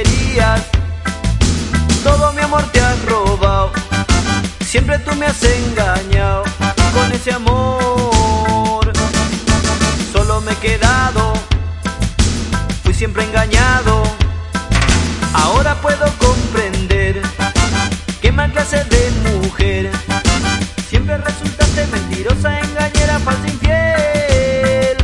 querías, todo mi amor te has robado. Siempre tú me has engañado con ese amor. Solo me he quedado, fui siempre engañado. Ahora puedo comprender qué mal clase de mujer. Siempre resultaste mentirosa, engañera, falsa, infiel.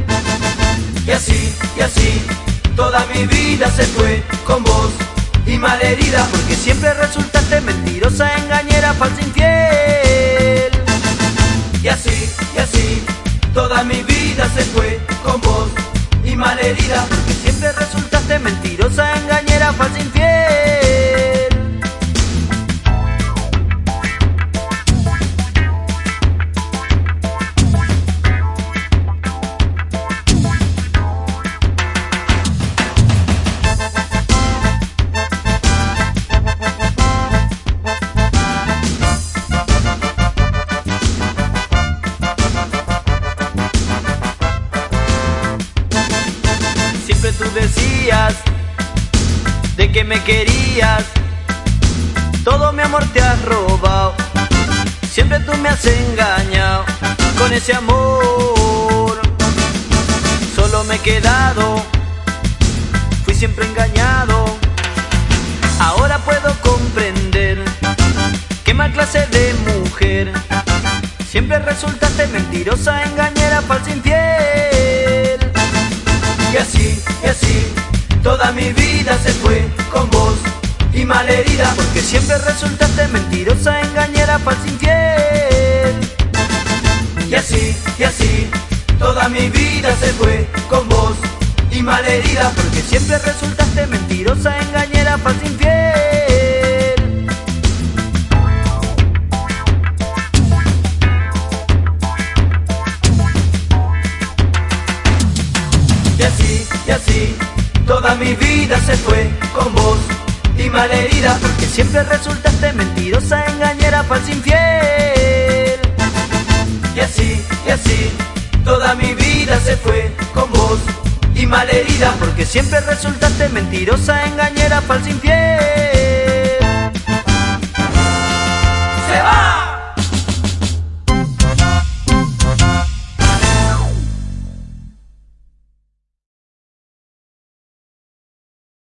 Y así, toda mi vida se fue con vos y malherida, porque siempre resultaste mentirosa, engañera, falsa, infiel. Y así, toda mi vida se fue con vos y malherida, porque siempre resultaste mentirosa, engañera, falsa, infiel. Siempre tú decías de que me querías, todo mi amor te has robado. Siempre tú me has engañado con ese amor. Solo me he quedado, fui siempre engañado. Ahora puedo comprender qué mal clase de mujer. Siempre resultaste mentirosa, engañera, falsa, infiel. Y así, toda mi vida se fue con vos y malherida, porque siempre resultaste mentirosa, engañera, falsa, infiel. Y así, toda mi vida se fue con vos y malherida, porque siempre resultaste mentirosa, engañera, falsa, infiel. Y así, toda mi vida se fue con vos y malherida, porque siempre resultaste mentirosa, engañera, falsa, infiel. Y así, toda mi vida se fue con vos y malherida, porque siempre resultaste mentirosa, engañera, falsa, infiel.